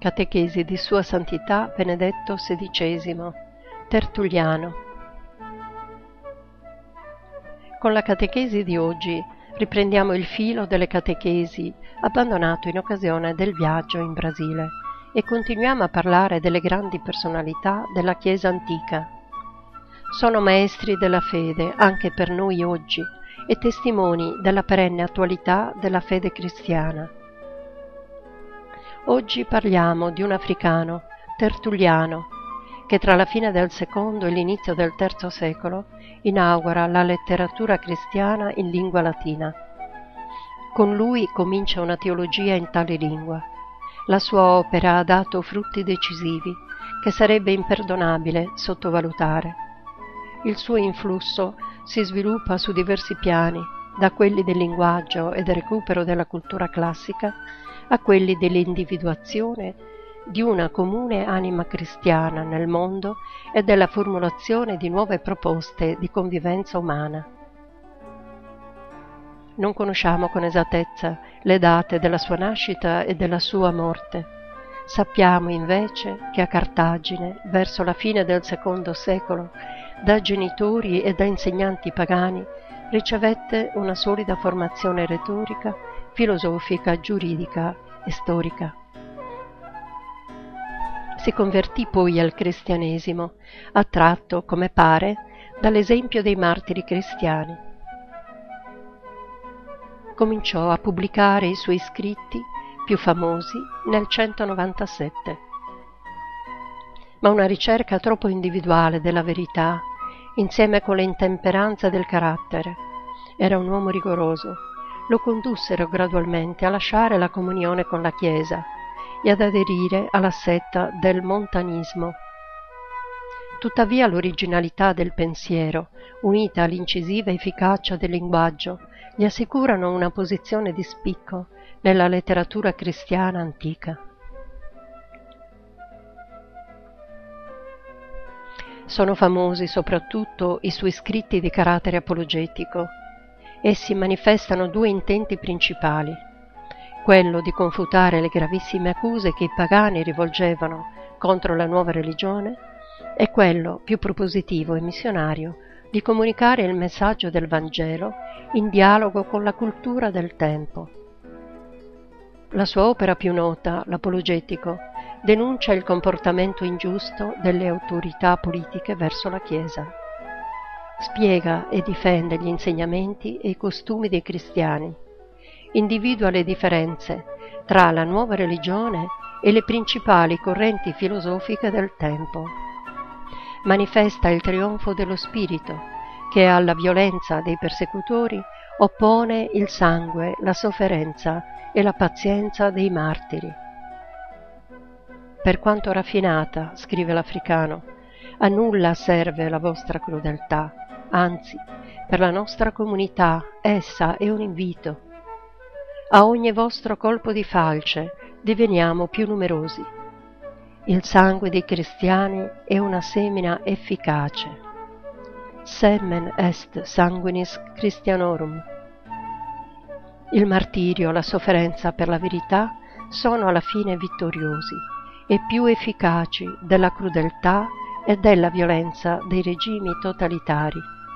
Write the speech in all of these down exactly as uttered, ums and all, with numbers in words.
Catechesi di Sua Santità Benedetto sedicesimo, Tertulliano. Con la catechesi di oggi riprendiamo il filo delle catechesi abbandonato in occasione del viaggio in Brasile e continuiamo a parlare delle grandi personalità della Chiesa antica. Sono maestri della fede anche per noi oggi e testimoni della perenne attualità della fede cristiana. Oggi parliamo di un africano, Tertulliano, che tra la fine del secondo e l'inizio del terzo secolo inaugura la letteratura cristiana in lingua latina. Con lui comincia una teologia in tale lingua. La sua opera ha dato frutti decisivi che sarebbe imperdonabile sottovalutare. Il suo influsso si sviluppa su diversi piani, da quelli del linguaggio e del recupero della cultura classica a quelli dell'individuazione di una comune anima cristiana nel mondo e della formulazione di nuove proposte di convivenza umana. Non conosciamo con esattezza le date della sua nascita e della sua morte. Sappiamo invece che a Cartagine, verso la fine del secondo secolo, da genitori e da insegnanti pagani, ricevette una solida formazione retorica, filosofica, giuridica e storica. Si convertì poi al cristianesimo, attratto, come pare, dall'esempio dei martiri cristiani. Cominciò a pubblicare i suoi scritti più famosi nel centonovantasette. Ma una ricerca troppo individuale della verità, insieme con l'intemperanza del carattere, era un uomo rigoroso, lo condussero gradualmente a lasciare la comunione con la Chiesa e ad aderire alla setta del montanismo. Tuttavia l'originalità del pensiero, unita all'incisiva efficacia del linguaggio, gli assicurano una posizione di spicco nella letteratura cristiana antica. Sono famosi soprattutto i suoi scritti di carattere apologetico. Essi manifestano due intenti principali: quello di confutare le gravissime accuse che i pagani rivolgevano contro la nuova religione e quello, più propositivo e missionario, di comunicare il messaggio del Vangelo in dialogo con la cultura del tempo. La sua opera più nota, l'Apologetico, denuncia il comportamento ingiusto delle autorità politiche verso la Chiesa. Spiega e difende gli insegnamenti e i costumi dei cristiani. Individua le differenze tra la nuova religione e le principali correnti filosofiche del tempo. Manifesta il trionfo dello spirito, che alla violenza dei persecutori oppone il sangue, la sofferenza e la pazienza dei martiri. Per quanto raffinata, scrive l'africano, a nulla serve la vostra crudeltà, anzi, per la nostra comunità essa è un invito. A ogni vostro colpo di falce diveniamo più numerosi. Il sangue dei cristiani è una semina efficace. Semen est sanguinis Christianorum. Il martirio e la sofferenza per la verità sono alla fine vittoriosi e più efficaci della crudeltà e della violenza dei regimi totalitari.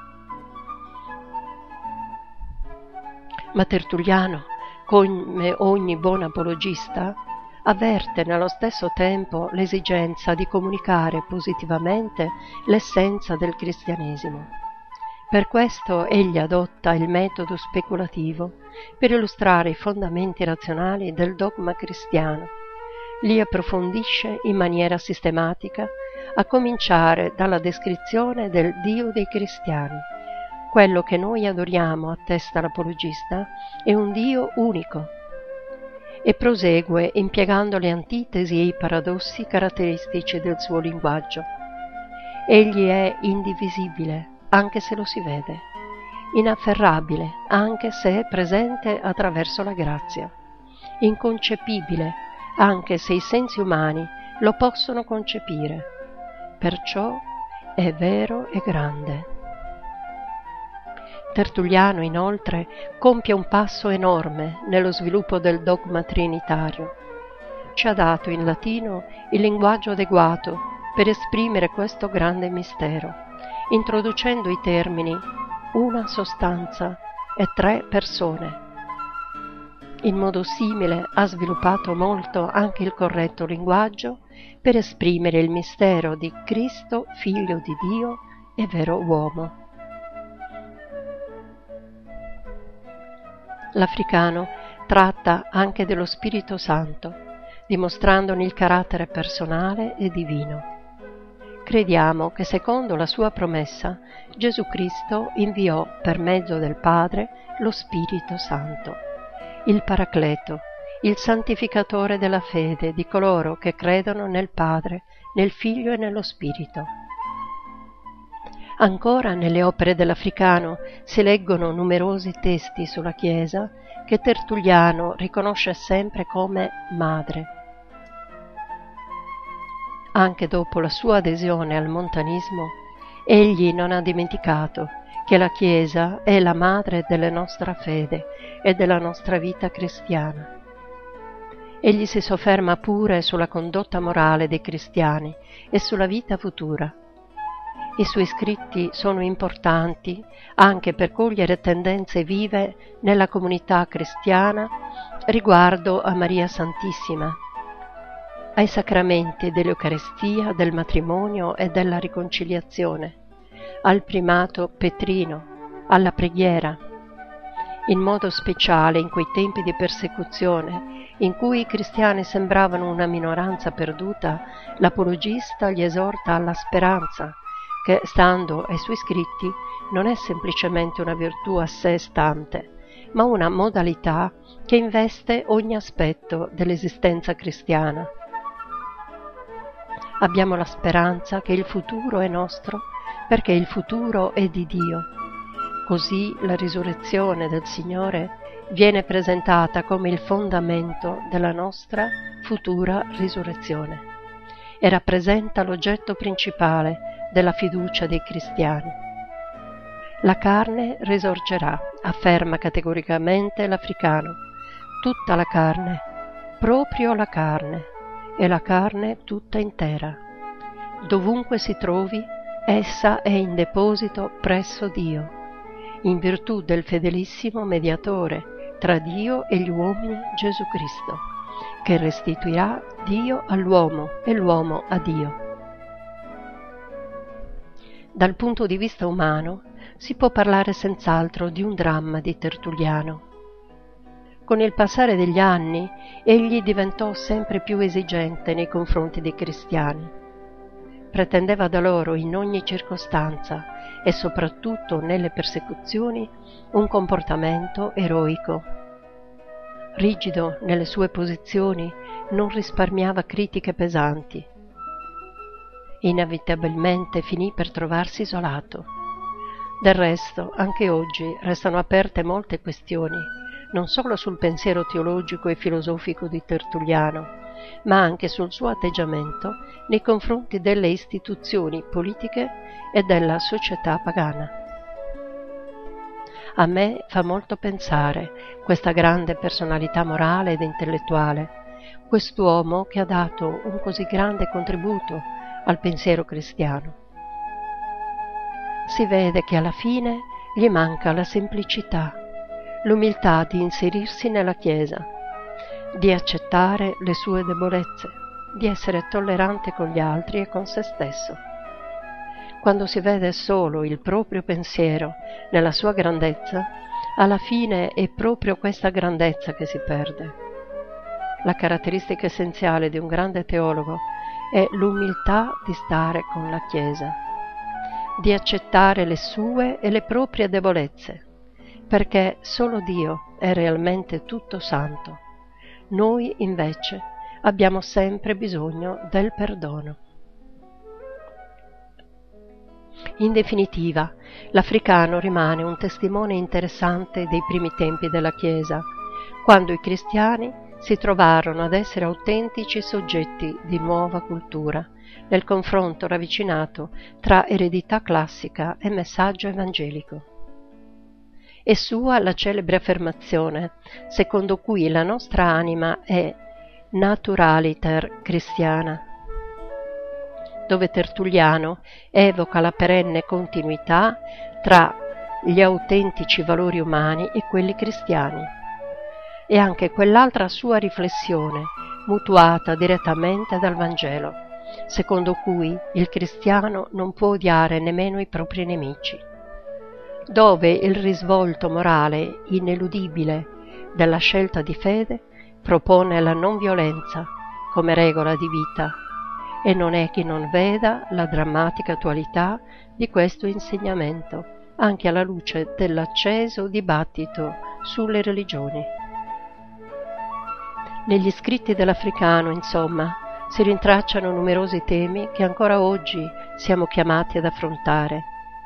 Ma Tertulliano, come ogni buon apologista, avverte nello stesso tempo l'esigenza di comunicare positivamente l'essenza del cristianesimo. Per questo egli adotta il metodo speculativo per illustrare i fondamenti razionali del dogma cristiano. Li approfondisce in maniera sistematica, a cominciare dalla descrizione del Dio dei cristiani. Quello che noi adoriamo, attesta l'apologista, è un Dio unico, e prosegue impiegando le antitesi e i paradossi caratteristici del suo linguaggio. Egli è indivisibile, anche se lo si vede, inafferrabile, anche se è presente attraverso la grazia, inconcepibile, anche se i sensi umani lo possono concepire, perciò è vero e grande. Tertulliano, inoltre, compie un passo enorme nello sviluppo del dogma trinitario. ci ha dato in latino il linguaggio adeguato per esprimere questo grande mistero, introducendo i termini una sostanza e tre persone. In modo simile ha sviluppato molto anche il corretto linguaggio per esprimere il mistero di Cristo, Figlio di Dio e vero uomo. L'africano tratta anche dello Spirito Santo, dimostrandone il carattere personale e divino. Crediamo che secondo la sua promessa Gesù Cristo inviò per mezzo del Padre lo Spirito Santo, il Paracleto, il santificatore della fede di coloro che credono nel Padre, nel Figlio e nello Spirito. Ancora nelle opere dell'africano si leggono numerosi testi sulla Chiesa che Tertulliano riconosce sempre come madre. Anche dopo la sua adesione al montanismo, egli non ha dimenticato che la Chiesa è la madre della nostra fede e della nostra vita cristiana. Egli si sofferma pure sulla condotta morale dei cristiani e sulla vita futura. I suoi scritti sono importanti anche per cogliere tendenze vive nella comunità cristiana riguardo a Maria Santissima, ai sacramenti dell'Eucaristia, del matrimonio e della riconciliazione, al primato petrino, alla preghiera. In modo speciale in quei tempi di persecuzione, in cui i cristiani sembravano una minoranza perduta, l'apologista gli esorta alla speranza, che, stando ai suoi scritti, non è semplicemente una virtù a sé stante, ma una modalità che investe ogni aspetto dell'esistenza cristiana. Abbiamo la speranza che il futuro è nostro perché il futuro è di Dio. Così la risurrezione del Signore viene presentata come il fondamento della nostra futura risurrezione e rappresenta l'oggetto principale della fiducia dei cristiani. La carne risorgerà, afferma categoricamente l'africano, tutta la carne, proprio la carne, e la carne tutta intera. Dovunque si trovi, essa è in deposito presso Dio, in virtù del fedelissimo mediatore tra Dio e gli uomini Gesù Cristo, che restituirà Dio all'uomo e l'uomo a Dio. Dal punto di vista umano si può parlare senz'altro di un dramma di Tertulliano. Con il passare degli anni egli diventò sempre più esigente nei confronti dei cristiani. Pretendeva da loro in ogni circostanza e soprattutto nelle persecuzioni un comportamento eroico. Rigido nelle sue posizioni, non risparmiava critiche pesanti. Inevitabilmente finì per trovarsi isolato. Del resto, anche oggi restano aperte molte questioni, non solo sul pensiero teologico e filosofico di Tertulliano, ma anche sul suo atteggiamento nei confronti delle istituzioni politiche e della società pagana. A me fa molto pensare questa grande personalità morale ed intellettuale, quest'uomo che ha dato un così grande contributo al pensiero cristiano. Si vede che alla fine gli manca la semplicità, l'umiltà di inserirsi nella Chiesa, di accettare le sue debolezze, di essere tollerante con gli altri e con se stesso. Quando si vede solo il proprio pensiero nella sua grandezza, alla fine è proprio questa grandezza che si perde. La caratteristica essenziale di un grande teologo è l'umiltà di stare con la Chiesa, di accettare le sue e le proprie debolezze, perché solo Dio è realmente tutto santo. Noi, invece, abbiamo sempre bisogno del perdono. In definitiva, l'africano rimane un testimone interessante dei primi tempi della Chiesa, quando i cristiani si trovarono ad essere autentici soggetti di nuova cultura, nel confronto ravvicinato tra eredità classica e messaggio evangelico. È sua la celebre affermazione secondo cui la nostra anima è Naturaliter Christiana, dove Tertulliano evoca la perenne continuità tra gli autentici valori umani e quelli cristiani, e anche quell'altra sua riflessione mutuata direttamente dal Vangelo, secondo cui il cristiano non può odiare nemmeno i propri nemici, dove il risvolto morale ineludibile della scelta di fede propone la non violenza come regola di vita, e non è chi non veda la drammatica attualità di questo insegnamento, anche alla luce dell'acceso dibattito sulle religioni. Negli scritti dell'Africano, insomma, si rintracciano numerosi temi che ancora oggi siamo chiamati ad affrontare.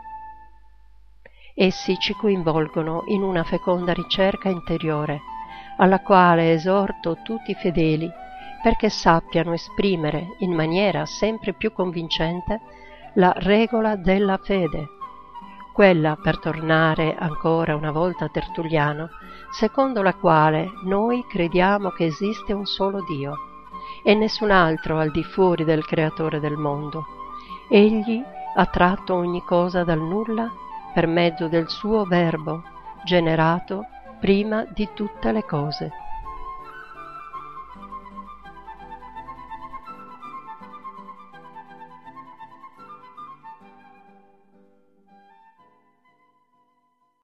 Essi ci coinvolgono in una feconda ricerca interiore, alla quale esorto tutti i fedeli perché sappiano esprimere in maniera sempre più convincente la regola della fede, quella, per tornare ancora una volta a Tertulliano, secondo la quale noi crediamo che esiste un solo Dio e nessun altro al di fuori del Creatore del mondo. Egli ha tratto ogni cosa dal nulla per mezzo del suo Verbo, generato prima di tutte le cose.